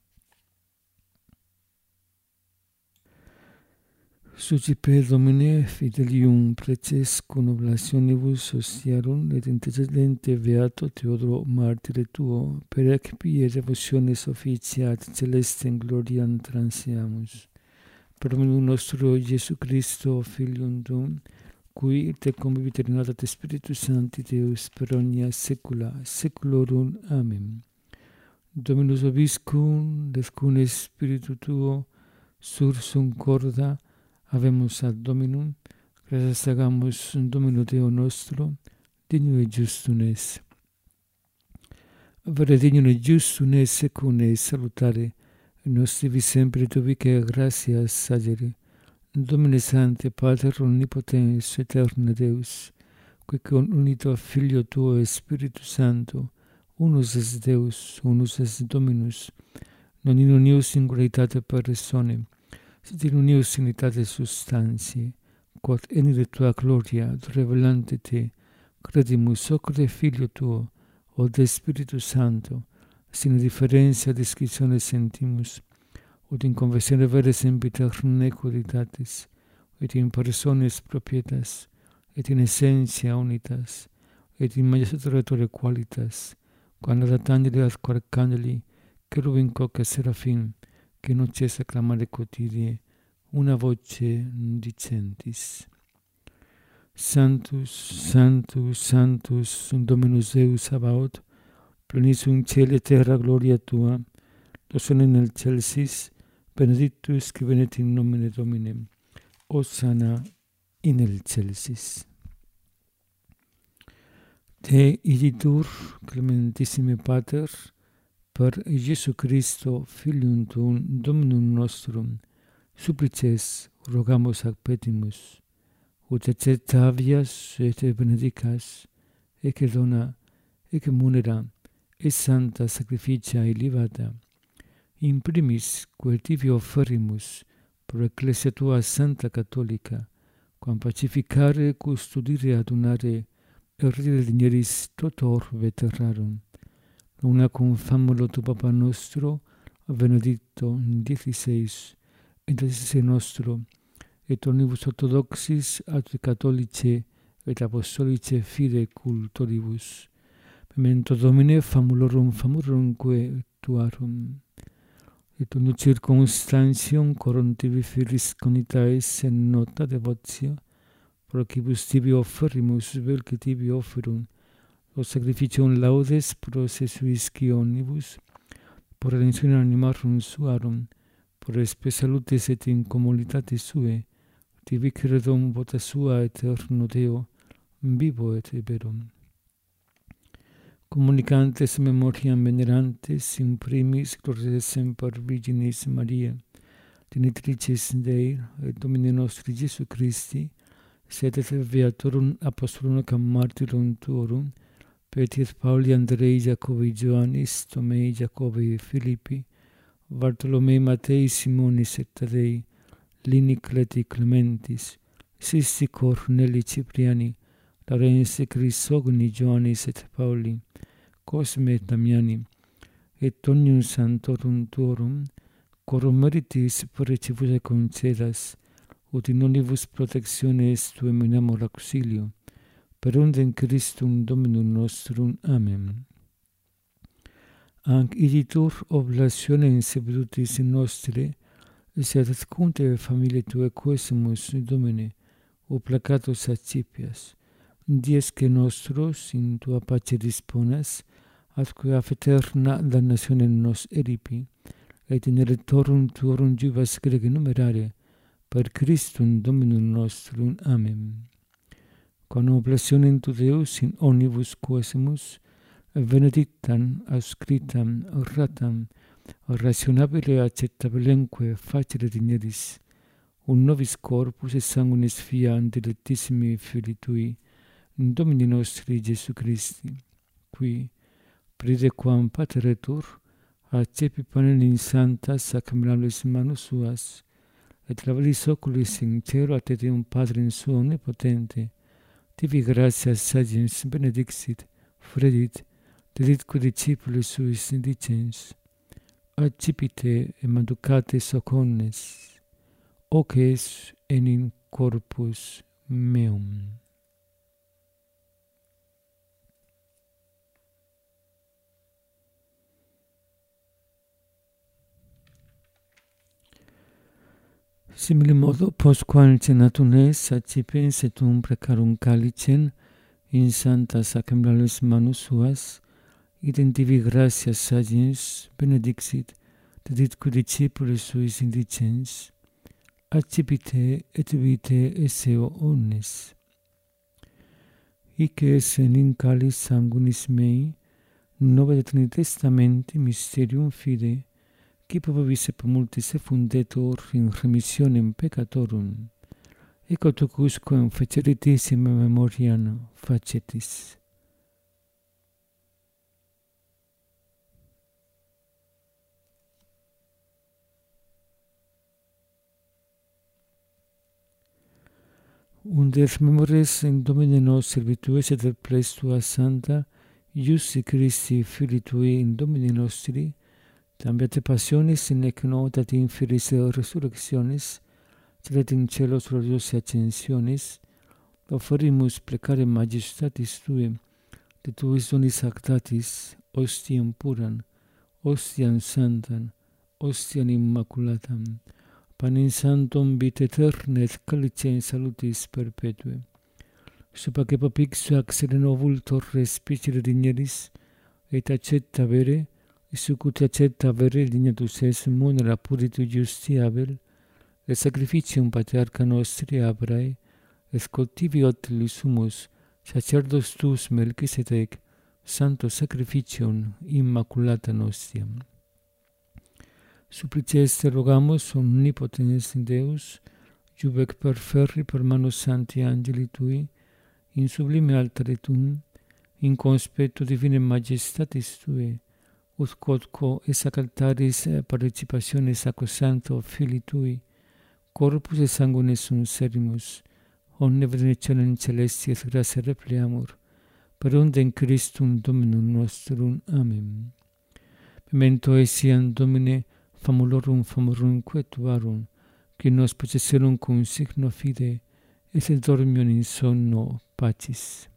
Sucipe Domine fidelium preces cum oblationibus ostiarum et intercedente Beato Theodoro martire tuo, per ec pie devotiones officiat celestem gloriam transiamus. Per Dominum nostro Iesu Christo, Filium tuum, cui te convivit in unitate Spiritus Sancti Deus per omnia saecula saeculorum. Amen. Dominus vobiscum, et cum Spiritu tuo, sursum corda, habemus ad Dominum, gratias agamus Domino Deo nostro, dignum et justum es. Vere dignum et justum es secum es salutare, nostrivi sempre tubique gratias sagere, Domine Sancte, Pater omnipotens, eterne Deus, qui con unito Filio tuo et Spiritus Sancto, unus es Deus, unus es Dominus, non in unius singularitate personae, sed in unius unitate substantiae, quod enire tua gloria, revelante te, credimus ocre Filio tuo, o de Spiritus Sancto, sine differentia discretione sentimus, ut in confessione vere sempiter nequiditatis, et in personis propietas, et in essentia unitas, et in majestatere qualitas, quam ad angeli ad arcangeli, cherubim coque serafim, che non cessa clamare quotidie, una voce dicentis. Sanctus, Sanctus, Sanctus, Dominus Deus Sabaoth, plenis in cielo et terra gloria tua, Hosanna in excelsis, benedictus qui venet in nomine Domini, Hosanna in excelsis. Te igitur, clementissime Pater, per Iesu Christo, Filium tuum, Dominum nostrum, supplices rogamus ac petimus, ut acceptavias et benedicas, ecce dona, ecce munera, et sancta sacrificia elevata, in primis quae tibi offerimus pro ecclesia tua Santa Catholica, quam pacificare, custodire, adunare, et redire digneris totor veterarum, una cum famulo tu Papa nostro, Benedicto diciseis, et diciseis nostro, et omnibus orthodoxis, et catholice, et apostolice fide cultoribus. Memento Domine famulorum famurumque tuarum, et omnium circumstantium coram tibi filis conitaes in nota devotio, pro quibus tibi offerimus, vel que tibi offerum, o sacrificium laudes pro se suisci omnibus, por redemptione animarum suarum, por espe salutis et in communitatis sue, tibi credum vota sua eterno Deo, vivo et verum. Communicantes memoriam venerantes, in primis gloriae semper Virginis Maria, Genitricis Dei, et Domini nostri Iesu Christi, sed et Beatorum Apostolorum cum Martyrum tuorum, Petir, Pauli, Andrei, Jacobi, Ioannis, Tomei, Jacobi, Filippi, Bartolomei, Matei, Simonis et Tadei, Lini, Cleti, Clementis, Sisti, Corneli, Cipriani, Laurensi, Crisogni, Ioannis et Pauli, Cosme et Damiani, et omnium santorum tuorum, corum meritis precipus concedas, ut in omnibus protectiones tuum in amor auxilio, per undem Christum Dominum nostrum. Amen. Anc igitur oblationem sedutis nostre, et cunte familiae tuae quesumus, Domine, o placatus accipias, dies que nostros in tua pace disponas, atque af eterna damnationem nos eripi, et in electorum tuorum juvas grege numerare, per Christum Dominum nostrum. Amen. Con oblationem tu Deus in omnibus quesumus, benedictam, auscritam, oratam, rationabile acceptabilemque facere digneris, un nobis corpus et sanguinis fiat dilectissimi Filii Tui, in Domini nostri Iesu Christi, qui, pridequam pateretur, accepi panem in sanctas sacramentales manus suas, et laveris oculis in cielo ad Deum Patrem suo omnipotente, tibi gratias sagens benedixit, fredit, deditque discipulis suis dicens, accipite et manducate soconnes, hoc es enim corpus meum. Simile modo, postquam cenatum es, accipens et um precarum calicem, in sancta sacramentales manus suas, idem divi gratias sagens benedixit, deditque discipulis suis indicens, accipite et vite esseo omnes. Hic es in calis sanguinis mei, nove Trinitatis testamenti mysterium fide, qui probavis et multis effundetur in remissionem peccatorum, ecco tucusquam feceritissima memoriam facetis. Unde memores in Domine nos servitues et ples tua santa, Iussi Christi Filii Tui in Domini nostri, tambiate passionis in nec notat inferis resurrectionis, sed in celos gloriosae ascensionis, offerimus plecare majestatis Tui, de Tuis donis actatis, ostiam puram, ostiam sanctam, ostiam immaculatam, panem sanctum vitae aeternae et calicem salutis perpetue. Supaque papixu ac sereno vultor respicere digneris, et accetta vere, sucute accetta vere dignatus es munera puritu justiabel, et sacrificium patriarcha nostri Abrae, et cultivi otilis sumus, sacerdos tuus Melchisedec, santo sacrificium immaculata nostiam. Supplices te rogamus omnipotens Deus, jubec per ferri per manus santi angeli Tui, in sublime altare Tuum, in conspectu divine majestatis Tue, ut quodquo es ac altaris participationes sacrosancto Filii Tui, corpus et sanguinis sunt servimus, omne benedictionem celesti et gratia repleamur, per undem Christum Dominum nostrum. Amen. Memento etiam Domine famulorum famorum tuarum, qui nos possesserum cum signo fide, et dormium in sonno pacis.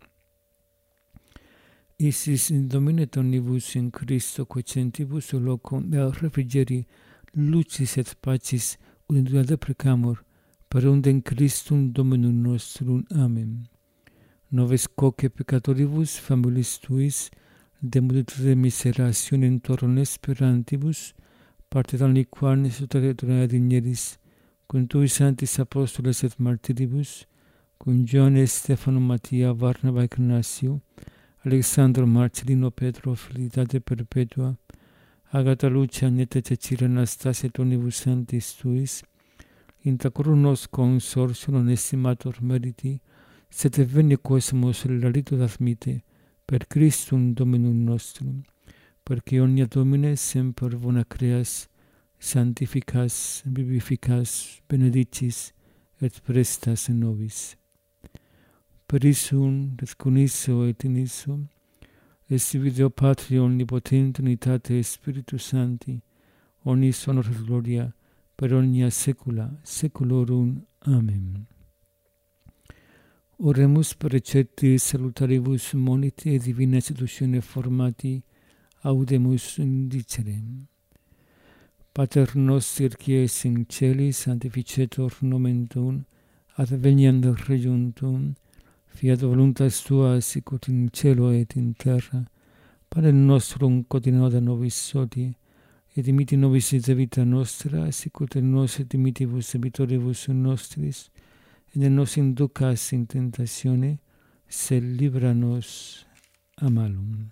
Isis in Domine omnibus in Christo quocentibus locum refrigeri lucis et pacis ut in duda deprecamur, per undem Christum Dominum nostrum. Amen. Noves quoque peccatoribus familis Tuis, de multitude miserationem torum esperantibus, parteram liquam sotterrae digneris, cum Tui sanctis apostoles et martiribus, cum Ioanne, Stefano, Mattia, Barnaba, Ignatio, Alexandro, Marcelino, Petro, Felicitate perpetua, Agata, Lucia, Agneta, Cecilia, Anastasia, et omnibus sanctis Tuis, intra corum nos consortium non estimator meriti, sed veni quesumus larito admite, per Christum Dominum nostrum, perque omnia Domine semper bona creas, sanctificas, vivificas, benedicis, et prestas in nobis. Per isum, et con isso et in isso, est Deo Patria omnipotente unitate Spiritus Sancti, omnis honor et gloria, per omnia saecula saeculorum. Amen. Oremus per recepti salutaribus moniti e divina seduzione formati, audemus indicerem. Pater noster qui es in celis, sanctificetur nomen tuum, adveniat regnum tuum, fiat voluntas tua sicut in cielo et in terra. Panem nostrum quotidianum da nobis hodie, et dimitti nobis debita nostra, sicut et nos dimittivus debitoribus nostris, et ne nos inducas in tentatione, sed libera nos a malum.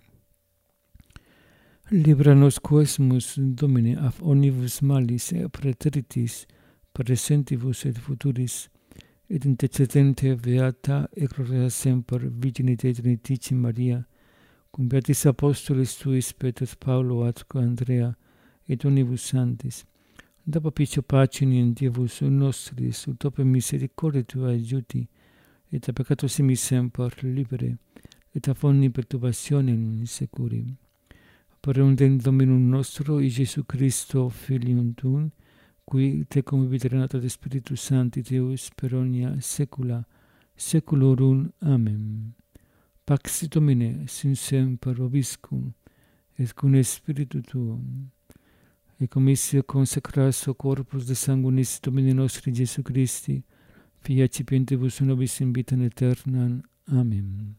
Libera nos quesumus, Domine, ab omnibus malis et praeteritis, presentibus et futuris, et intercedente beata et gloria semper Virginite Trinitate Maria, cum beatis apostolis tuis Petrus Paulo atque Andrea, et omnibus sanctis, da propicio pacem in Dievus nostris, ut opere misericordiae Tuae aiuti, et a peccato simis semper libere, et a omni perturbationem securi. Per eundem Dominum nostro, Iesu Christo, Filium Tuum, qui tecum vita de Spiritus Sancti Deus per omnia saecula saeculorum. Amen. Pax Domine, sin semper vobiscum, et cum Spiritu Tuum. Et commissio consecratio corpus de sanguinis Domini nostri Iesu Christi, Fia cipientibus nobis in vitam aeternam. Amen.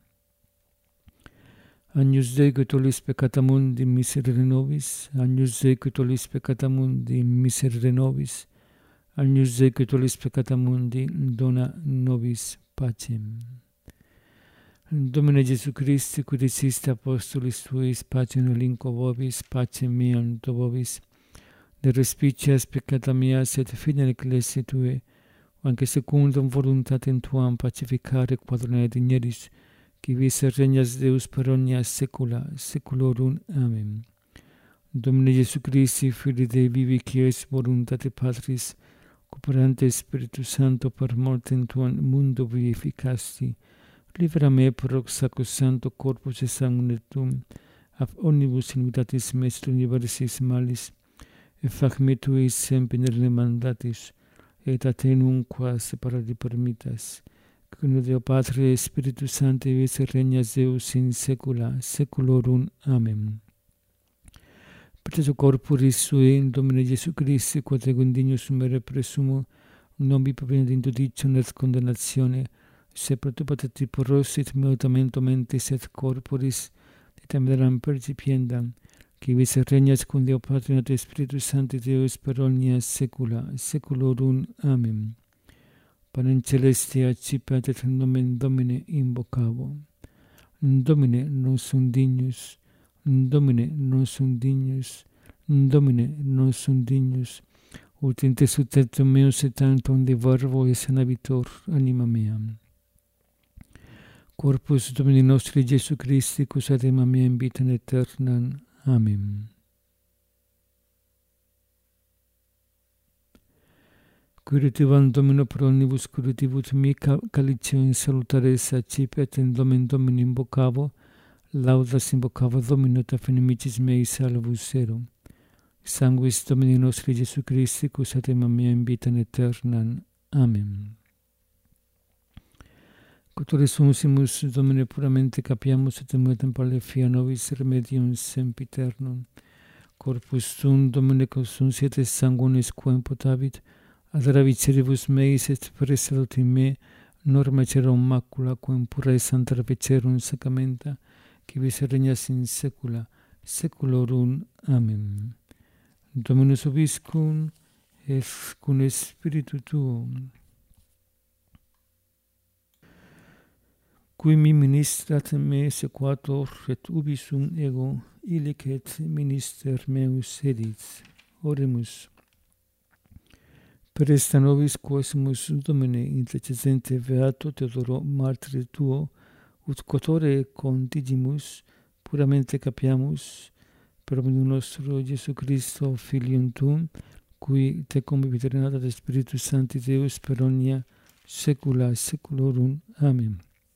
Agnus Dei qui tollis peccata mundi, miserere nobis. Agnus Dei qui tollis peccata mundi, miserere nobis. Agnus Dei qui tollis peccata mundi, dona nobis pacem. Domine Iesu Christi, qui diciste apostolis tuis, pacem relinquo vobis, pacem meam do vobis, de respicias peccata meas et fide ecclesiae Tuae, anque secundum voluntatem Tuam pacificare quadrone digneris, qui vis regnas Deus per omnia saecula saeculorum. Amen. Domine Iesu Christi, Filii Dei vivi, qui es voluntate Patris, cooperante Spiritus Sancto per mortem Tuam mundo vivificasti, libera me per hoc sacrosancto corpus et sanguine Tuum, ab omnibus iniquitatis mea universis malis, et fac me Tui sempere mandatis, et a te nunquam separati permittas, cum Deo Patria et Spiritus Sancti vis regnas Deus in saecula saeculorum. Amen. Per corporis sui, Domine Iesu Christi, quod ego dignus mere presumo, non vi provenit in judicium et condemnatione, se pro tu patati porrosit mutamento mentis et corporis, et ameram percipiendam, qui vis regnas cum Deo Patria et Spiritus Sancti Deus per omnia saecula saeculorum. Amen. Panem celestia accipiat et nomen Domine invocavo. Domine non sum dignus, Domine non sum dignus, Domine non sum dignus, ut in te successum meus et tantum de verbo et sanabitur anima mea. Corpus Domini nostri Iesu Christi, cus anima mea in vitam aeternam. Amen. Curitivam Domino pro omnibus curativus mi calicio in salutaris accipiat in nomen Domini invocavo, laudas invocavo Domino et inimicis mei salvus erum. Sanguis Domini nostri Iesu Christi, cus anima mea in vitam aeternam. Amen. Quod sumus Domine puramente capiamus et mutem palefia nobis remedium sempiternum. Corpus Tuum, Domine, consunciet et sanguinis quem potavit, ad ravicieribus meis et preselut in me, norma cerum macula, quem pura et santa ravicierum sacramenta, qui vis regnas in saecula saeculorum. Amen. Dominus vobiscum, et cum Spiritu Tuum. Qui mi ministrat me sequator, et ubi sum ego, illic et minister meus edit. Oremus. Per esta nobis quesumus Domine intercedente beato Teodoro martire Tuo, ut cotore contigimus puramente capiamus per omnium nostro Gesù Christo, Filium Tuum, qui te conviviternata de Spiritus Sancti Deus per omnia saecula saeculorum. Amen.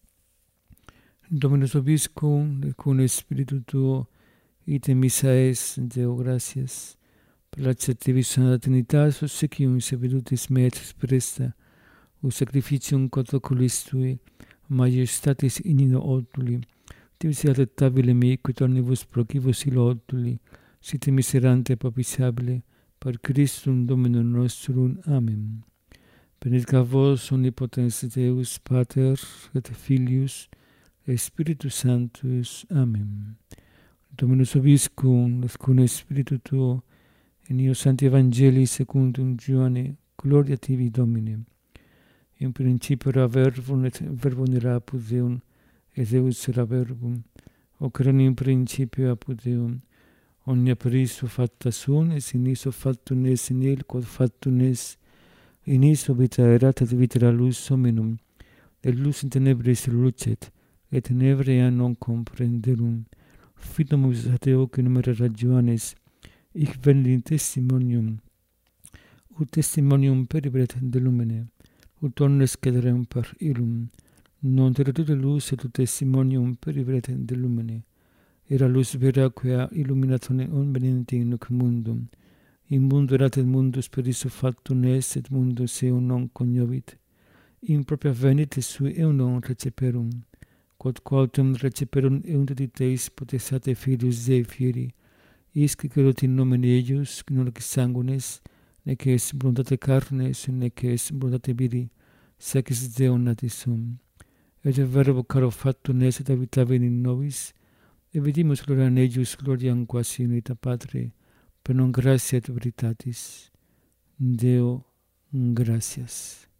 Dominus vobiscum, et cum Spiritu Tuo, ite missa es, Deo gratias, per l'acceptivis Santa Trinitas, obsequium saevedutis metis presta, ut sacrificium cotoculis Tui, majestatis inino otuli, tivis adettabile me, quid omnibus procibus ilo otuli, site miserante propitiabile, per Christum Dominum nostrum. Amen. Benedicat vos omnipotens Deus, Pater, et Filius, et Spiritus Sanctus. Amen. Dominus vobiscum, et cum Spiritu Tuo, in eo Sancti Evangelii secundum Ioanne, gloria tibi Domine. In principio era verbum, et verbum era apud Deum, et Deus era verbum. Hoc erat in principio apud Deum. Omnia per iso facta sunt, et in iso factum est in il, quod factum est. In iso vita erat, et vita era lux hominum. Et lux in tenebris lucet, et tenebrea non comprenderum. Fidamus ad eo que numerara Ioannes, hic venit testimonium, ut testimonium peribret de lumine, ut omnes cederem per illum. Non tertute lux et ut testimonium peribret de lumine. Era lux vera quia illuminatione omnienti in hoc mundum. In mundo erat et mundus per iso factum est, et mundus eum non cognovit. In propria venit sui eum non receperum. Quod quautem receperum eum dediteis potestate Filius Dei fieri, isque credunt in nomine eius, non ex sanguinis, nec ex voluntate carnes, nec ex voluntate viri, sec ex Deo natis sum. Et verbo caro factum est, et habitavit in nobis, et vidimus gloria in eius, gloriam quasi unita Patre, per non gratia et veritatis. Deo gratias.